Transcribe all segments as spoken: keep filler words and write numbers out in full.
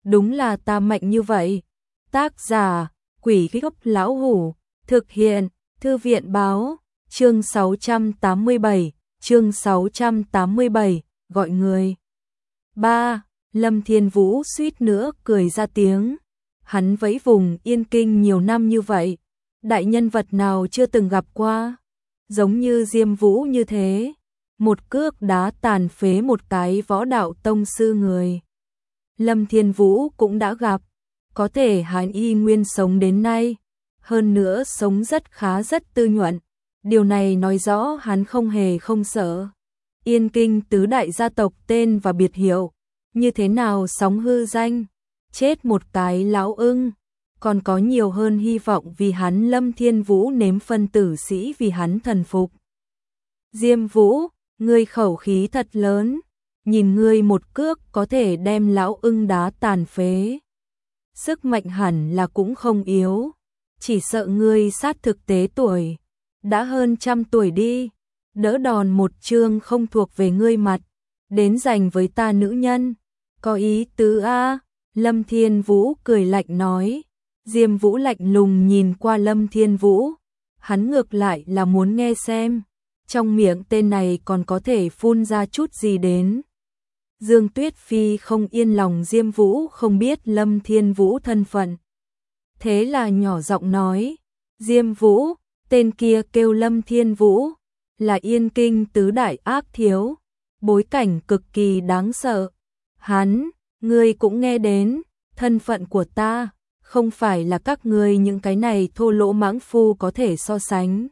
đúng là ta mạnh như vậy. Tác giả, Quỷ Gốc Lão Hủ, thực hiện, Thư viện báo, chương sáu trăm tám mươi bảy, chương sáu trăm tám mươi bảy, gọi người. ba. Lâm Thiên Vũ suýt nữa cười ra tiếng. Hắn vẫy vùng Yên Kinh nhiều năm như vậy, đại nhân vật nào chưa từng gặp qua, giống như Diêm Vũ như thế, một cước đá tàn phế một cái võ đạo tông sư người. Lâm Thiên Vũ cũng đã gặp, có thể hắn y nguyên sống đến nay, hơn nữa sống rất khá rất tư nhuận, điều này nói rõ hắn không hề không sợ. Yên Kinh tứ đại gia tộc tên và biệt hiệu, như thế nào sóng hư danh, chết một cái lão ưng, còn có nhiều hơn hy vọng vì hắn. Lâm Thiên Vũ nếm phân tử sĩ vì hắn thần phục. Diêm Vũ, ngươi khẩu khí thật lớn, nhìn ngươi một cước có thể đem lão ưng đá tàn phế. Sức mạnh hẳn là cũng không yếu, chỉ sợ ngươi sát thực tế tuổi, đã hơn trăm tuổi đi, đỡ đòn một chương không thuộc về ngươi mặt, đến giành với ta nữ nhân, có ý tứ a? Lâm Thiên Vũ cười lạnh nói. Diêm Vũ lạnh lùng nhìn qua Lâm Thiên Vũ, hắn ngược lại là muốn nghe xem, trong miệng tên này còn có thể phun ra chút gì đến. Dương Tuyết Phi không yên lòng Diêm Vũ không biết Lâm Thiên Vũ thân phận. Thế là nhỏ giọng nói, Diêm Vũ, tên kia kêu Lâm Thiên Vũ, là Yên Kinh tứ đại ác thiếu, bối cảnh cực kỳ đáng sợ. Hắn, ngươi cũng nghe đến, thân phận của ta, không phải là các ngươi những cái này thô lỗ mãng phu có thể so sánh.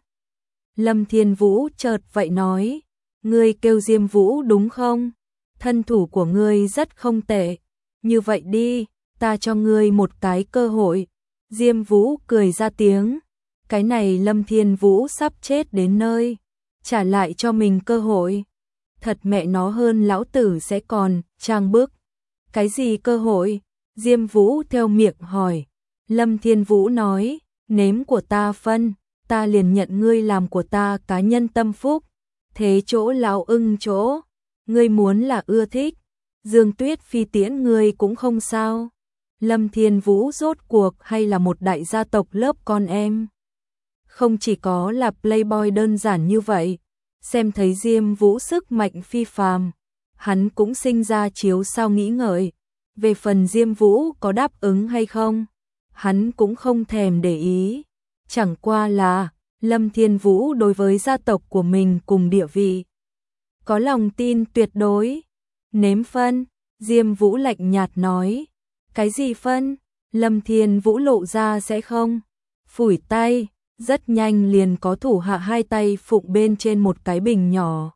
Lâm Thiên Vũ chợt vậy nói, ngươi kêu Diêm Vũ đúng không? Thân thủ của ngươi rất không tệ, như vậy đi, ta cho ngươi một cái cơ hội. Diêm Vũ cười ra tiếng, cái này Lâm Thiên Vũ sắp chết đến nơi, trả lại cho mình cơ hội. Thật mẹ nó hơn lão tử sẽ còn, trang bức. Cái gì cơ hội? Diêm Vũ theo miệng hỏi. Lâm Thiên Vũ nói, nếm của ta phân, ta liền nhận ngươi làm của ta cá nhân tâm phúc. Thế chỗ lão ưng chỗ, ngươi muốn là ưa thích, Dương Tuyết Phi tiễn ngươi cũng không sao. Lâm Thiên Vũ rốt cuộc hay là một đại gia tộc lớp con em. Không chỉ có là playboy đơn giản như vậy, xem thấy Diêm Vũ sức mạnh phi phàm, hắn cũng sinh ra chiếu sao nghĩ ngợi. Về phần Diêm Vũ có đáp ứng hay không, hắn cũng không thèm để ý. Chẳng qua là, Lâm Thiên Vũ đối với gia tộc của mình cùng địa vị, có lòng tin tuyệt đối. Nếm phân, Diêm Vũ lạnh nhạt nói. Cái gì phân? Lâm Thiên Vũ lộ ra sẽ không. Phủi tay, rất nhanh liền có thủ hạ hai tay phụng bên trên một cái bình nhỏ.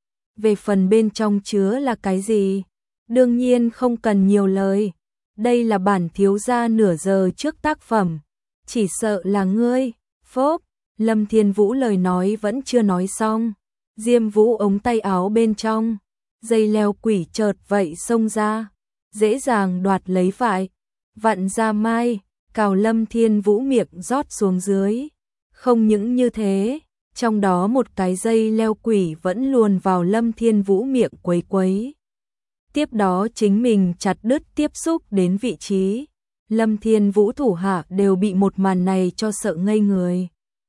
Về phần bên trong chứa là cái gì? Đương nhiên không cần nhiều lời, đây là bản thiếu gia nửa giờ trước tác phẩm, chỉ sợ là ngươi. Phốp, Lâm Thiên Vũ lời nói vẫn chưa nói xong, Diêm Vũ ống tay áo bên trong, dây leo quỷ chợt vậy xông ra, dễ dàng đoạt lấy vại, vặn ra mai, cào Lâm Thiên Vũ miệng rót xuống dưới. Không những như thế, trong đó một cái dây leo quỷ vẫn luồn vào Lâm Thiên Vũ miệng quấy quấy. Tiếp đó chính mình chặt đứt tiếp xúc đến vị trí. Lâm Thiên Vũ thủ hạ đều bị một màn này cho sợ ngây người.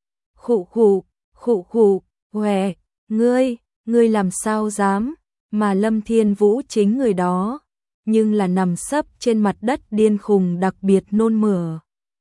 Khụ khụ, khụ khụ, hòe, ngươi, ngươi làm sao dám, mà Lâm Thiên Vũ chính người đó, nhưng là nằm sấp trên mặt đất điên khùng đặc biệt nôn mửa.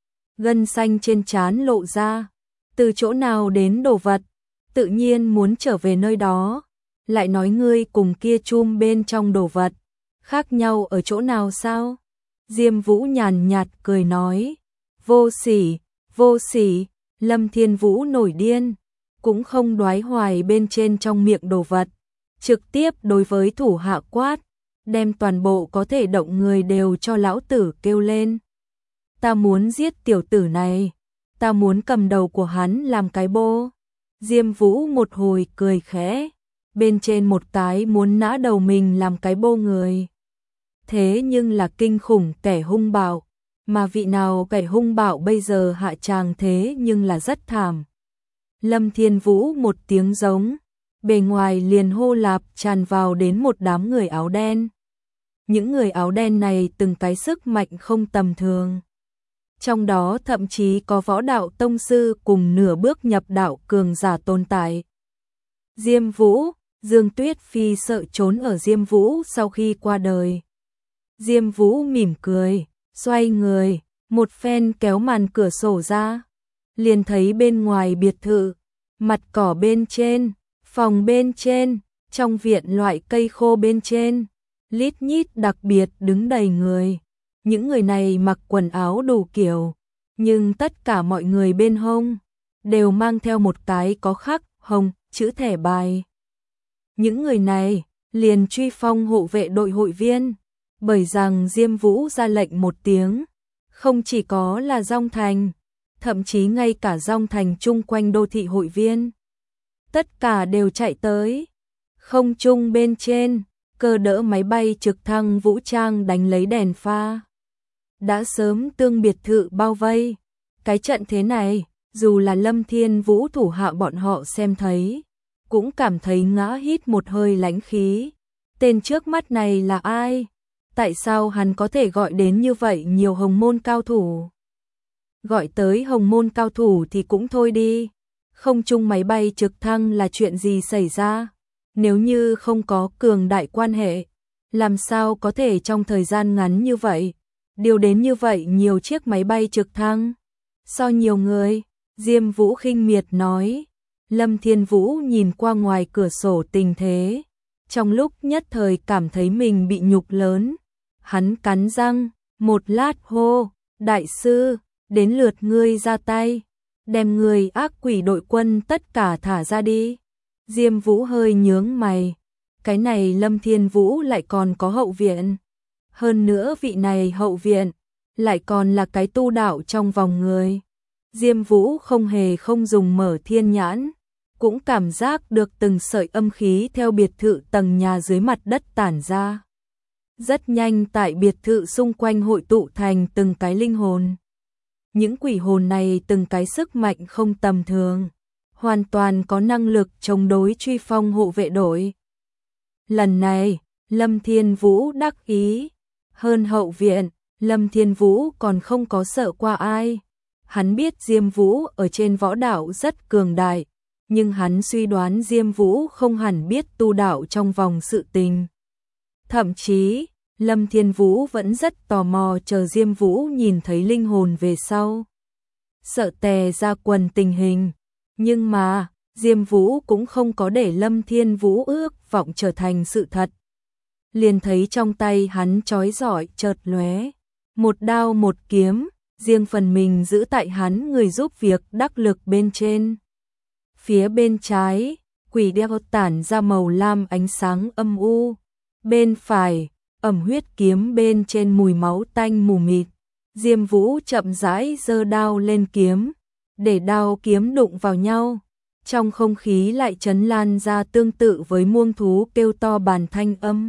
Gân xanh trên trán lộ ra, từ chỗ nào đến đồ vật, tự nhiên muốn trở về nơi đó. Lại nói ngươi cùng kia chum bên trong đồ vật, khác nhau ở chỗ nào sao? Diêm Vũ nhàn nhạt cười nói, vô sỉ, vô sỉ. Lâm Thiên Vũ nổi điên, cũng không đoái hoài bên trên trong miệng đồ vật, trực tiếp đối với thủ hạ quát, đem toàn bộ có thể động người đều cho lão tử kêu lên. Ta muốn giết tiểu tử này, ta muốn cầm đầu của hắn làm cái bô. Diêm Vũ một hồi cười khẽ, bên trên một cái muốn nã đầu mình làm cái bô người. Thế nhưng là kinh khủng kẻ hung bạo, mà vị nào kẻ hung bạo bây giờ hạ tràng thế nhưng là rất thảm. Lâm Thiên Vũ một tiếng giống, bề ngoài liền hô lạp tràn vào đến một đám người áo đen. Những người áo đen này từng cái sức mạnh không tầm thường. Trong đó thậm chí có võ đạo tông sư cùng nửa bước nhập đạo cường giả tồn tại. Diêm Vũ, Dương Tuyết Phi sợ trốn ở Diêm Vũ sau khi qua đời. Diêm Vũ mỉm cười, xoay người, một phen kéo màn cửa sổ ra. Liền thấy bên ngoài biệt thự, mặt cỏ bên trên, phòng bên trên, trong viện loại cây khô bên trên, lít nhít đặc biệt đứng đầy người. Những người này mặc quần áo đủ kiểu, nhưng tất cả mọi người bên hông đều mang theo một cái có khắc hồng chữ thẻ bài. Những người này liền truy phong hộ vệ đội hội viên, bởi rằng Diêm Vũ ra lệnh một tiếng, không chỉ có là Dong Thành, thậm chí ngay cả Dong Thành chung quanh đô thị hội viên, tất cả đều chạy tới. Không trung bên trên, cơ đỡ máy bay trực thăng vũ trang đánh lấy đèn pha. Đã sớm tương biệt thự bao vây. Cái trận thế này, dù là Lâm Thiên Vũ thủ hạ bọn họ xem thấy, cũng cảm thấy ngã hít một hơi lãnh khí. Tên trước mắt này là ai? Tại sao hắn có thể gọi đến như vậy nhiều hồng môn cao thủ? Gọi tới hồng môn cao thủ thì cũng thôi đi. Không chung máy bay trực thăng là chuyện gì xảy ra? Nếu như không có cường đại quan hệ, làm sao có thể trong thời gian ngắn như vậy điều đến như vậy nhiều chiếc máy bay trực thăng? So nhiều người, Diêm Vũ khinh miệt nói. Lâm Thiên Vũ nhìn qua ngoài cửa sổ tình thế, trong lúc nhất thời cảm thấy mình bị nhục lớn. Hắn cắn răng, một lát hô, đại sư, đến lượt ngươi ra tay, đem người ác quỷ đội quân tất cả thả ra đi. Diêm Vũ hơi nhướng mày, cái này Lâm Thiên Vũ lại còn có hậu viện. Hơn nữa vị này hậu viện, lại còn là cái tu đạo trong vòng người. Diêm Vũ không hề không dùng mở thiên nhãn, cũng cảm giác được từng sợi âm khí theo biệt thự tầng nhà dưới mặt đất tản ra. Rất nhanh tại biệt thự xung quanh hội tụ thành từng cái linh hồn. Những quỷ hồn này từng cái sức mạnh không tầm thường, hoàn toàn có năng lực chống đối truy phong hộ vệ đội. Lần này, Lâm Thiên Vũ đắc ý, hơn hậu viện, Lâm Thiên Vũ còn không có sợ qua ai. Hắn biết Diêm Vũ ở trên võ đạo rất cường đại, nhưng hắn suy đoán Diêm Vũ không hẳn biết tu đạo trong vòng sự tình. Thậm chí, Lâm Thiên Vũ vẫn rất tò mò chờ Diêm Vũ nhìn thấy linh hồn về sau. Sợ tè ra quần tình hình, nhưng mà, Diêm Vũ cũng không có để Lâm Thiên Vũ ước vọng trở thành sự thật. Liền thấy trong tay hắn chói rọi chợt lóe, một đao một kiếm, riêng phần mình giữ tại hắn người giúp việc đắc lực bên trên. Phía bên trái, quỷ đeo tản ra màu lam ánh sáng âm u. Bên phải, ẩm huyết kiếm bên trên mùi máu tanh mù mịt. Diêm Vũ chậm rãi giơ đao lên kiếm, để đao kiếm đụng vào nhau. Trong không khí lại chấn lan ra tương tự với muông thú kêu to bàn thanh âm.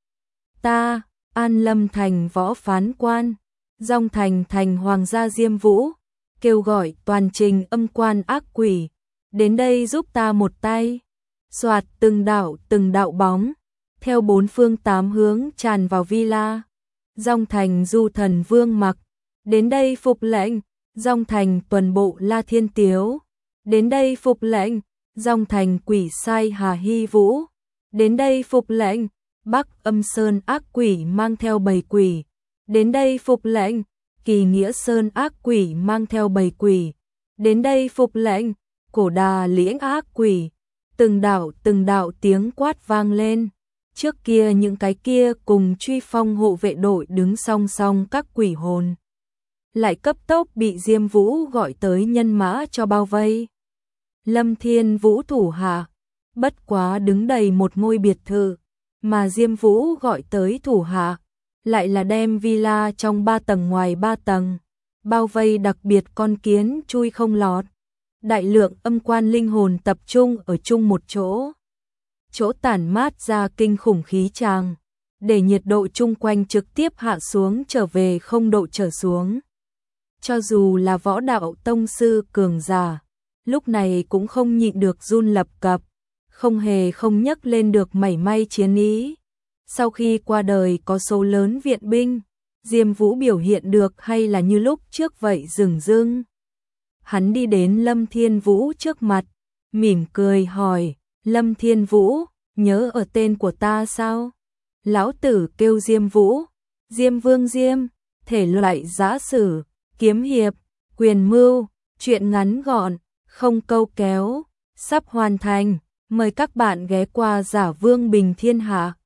Ta, An Lâm thành võ phán quan, Dong Thành thành hoàng gia Diêm Vũ, kêu gọi toàn trình âm quan ác quỷ, đến đây giúp ta một tay. Soạt từng đạo từng đạo bóng, theo bốn phương tám hướng tràn vào villa. Dong Thành du thần Vương Mặc, đến đây phục lệnh. Dong Thành tuần bộ La Thiên Tiếu, đến đây phục lệnh. Dong Thành quỷ sai Hà Hy Vũ, đến đây phục lệnh. Bắc Âm Sơn ác quỷ mang theo bầy quỷ, đến đây phục lệnh. Kỳ Nghĩa Sơn ác quỷ mang theo bầy quỷ, đến đây phục lệnh. Cổ Đà Liễng ác quỷ, từng đạo từng đạo tiếng quát vang lên. Trước kia những cái kia cùng truy phong hộ vệ đội đứng song song các quỷ hồn, lại cấp tốc bị Diêm Vũ gọi tới nhân mã cho bao vây. Lâm Thiên Vũ thủ hạ, bất quá đứng đầy một ngôi biệt thự, mà Diêm Vũ gọi tới thủ hạ, lại là đem villa trong ba tầng ngoài ba tầng, bao vây đặc biệt con kiến chui không lọt. Đại lượng âm quan linh hồn tập trung ở chung một chỗ. Chỗ tản mát ra kinh khủng khí tràng, để nhiệt độ chung quanh trực tiếp hạ xuống trở về không độ trở xuống. Cho dù là võ đạo tông sư cường giả, lúc này cũng không nhịn được run lập cập, không hề không nhấc lên được mảy may chiến ý. Sau khi qua đời có số lớn viện binh, Diêm Vũ biểu hiện được hay là như lúc trước vậy dửng dưng? Hắn đi đến Lâm Thiên Vũ trước mặt, mỉm cười hỏi, Lâm Thiên Vũ, nhớ ở tên của ta sao? Lão tử kêu Diêm Vũ, Diêm Vương Diêm, thể loại giã sử, kiếm hiệp, quyền mưu, truyện ngắn gọn, không câu kéo, sắp hoàn thành, mời các bạn ghé qua Giả Vương Bình Thiên Hạ.